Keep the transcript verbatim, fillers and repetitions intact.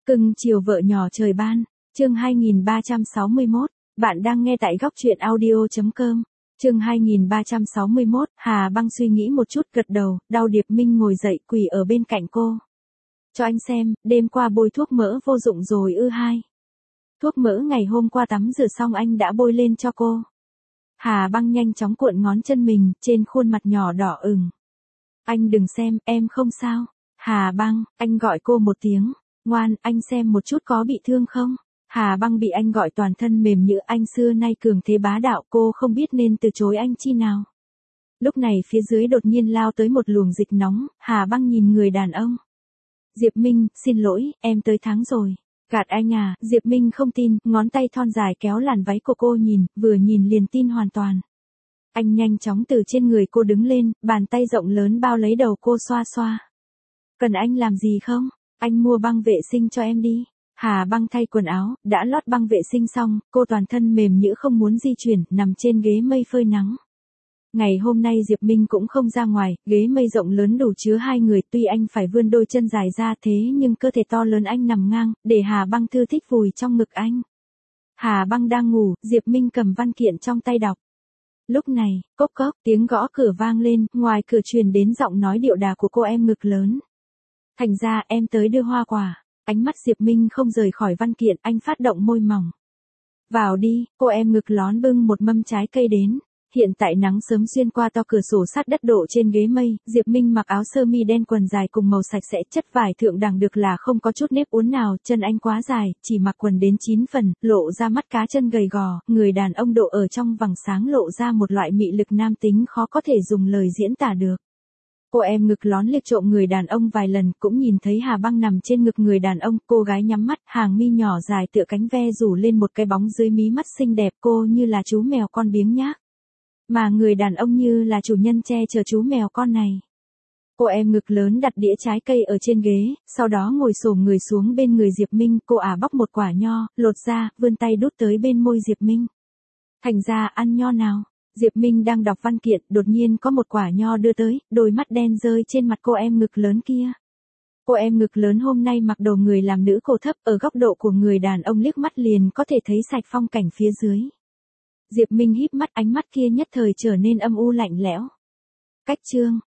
Cưng chiều vợ nhỏ trời ban, chương hai nghìn ba trăm sáu mươi mốt, bạn đang nghe tại góc truyện audio.com, chương hai nghìn ba trăm sáu mươi mốt, Hà Băng suy nghĩ một chút gật đầu, Đao Điệp Minh ngồi dậy quỳ ở bên cạnh cô. Cho anh xem, đêm qua bôi thuốc mỡ vô dụng rồi ư hai. Thuốc mỡ ngày hôm qua tắm rửa xong anh đã bôi lên cho cô. Hà Băng nhanh chóng cuộn ngón chân mình, trên khuôn mặt nhỏ đỏ ửng. Anh đừng xem, em không sao. Hà Băng, anh gọi cô một tiếng. Ngoan, anh xem một chút có bị thương không? Hà Băng bị anh gọi toàn thân mềm nhũn, anh xưa nay cường thế bá đạo, cô không biết nên từ chối anh chi nào. Lúc này phía dưới đột nhiên lao tới một luồng dịch nóng, Hà Băng nhìn người đàn ông. Diệp Minh, xin lỗi, em tới tháng rồi. Gạt anh à, Diệp Minh không tin, ngón tay thon dài kéo làn váy của cô nhìn, vừa nhìn liền tin hoàn toàn. Anh nhanh chóng từ trên người cô đứng lên, bàn tay rộng lớn bao lấy đầu cô xoa xoa. Cần anh làm gì không? Anh mua băng vệ sinh cho em đi. Hà Băng thay quần áo, đã lót băng vệ sinh xong, cô toàn thân mềm nhũn không muốn di chuyển, nằm trên ghế mây phơi nắng. Ngày hôm nay Diệp Minh cũng không ra ngoài, ghế mây rộng lớn đủ chứa hai người, tuy anh phải vươn đôi chân dài ra thế nhưng cơ thể to lớn anh nằm ngang, để Hà Băng thư thích vùi trong ngực anh. Hà Băng đang ngủ, Diệp Minh cầm văn kiện trong tay đọc. Lúc này, cốc cốc, tiếng gõ cửa vang lên, ngoài cửa truyền đến giọng nói điệu đà của cô em ngực lớn. Thành ra em tới đưa hoa quả. Ánh mắt Diệp Minh không rời khỏi văn kiện, anh phát động môi mỏng. Vào đi, cô em ngực lón bưng một mâm trái cây đến. Hiện tại nắng sớm xuyên qua to cửa sổ sát đất độ trên ghế mây, Diệp Minh mặc áo sơ mi đen quần dài cùng màu sạch sẽ, chất vải thượng đẳng được là không có chút nếp uốn nào, chân anh quá dài, chỉ mặc quần đến chín phần, lộ ra mắt cá chân gầy gò, người đàn ông độ ở trong vầng sáng lộ ra một loại mị lực nam tính khó có thể dùng lời diễn tả được. Cô em ngực lón liếc trộm người đàn ông vài lần, cũng nhìn thấy Hà Băng nằm trên ngực người đàn ông, cô gái nhắm mắt, hàng mi nhỏ dài tựa cánh ve rủ lên một cái bóng dưới mí mắt xinh đẹp, cô như là chú mèo con biếng nhác. Mà người đàn ông như là chủ nhân che chở chú mèo con này. Cô em ngực lớn đặt đĩa trái cây ở trên ghế, sau đó ngồi xổm người xuống bên người Diệp Minh, cô ả bóc một quả nho, lột ra, vươn tay đút tới bên môi Diệp Minh. Thành ra ăn nho nào? Diệp Minh đang đọc văn kiện, đột nhiên có một quả nho đưa tới, đôi mắt đen rơi trên mặt cô em ngực lớn kia. Cô em ngực lớn hôm nay mặc đồ người làm nữ cô thấp, ở góc độ của người đàn ông liếc mắt liền có thể thấy sạch phong cảnh phía dưới. Diệp Minh híp mắt, ánh mắt kia nhất thời trở nên âm u lạnh lẽo. Cách chương,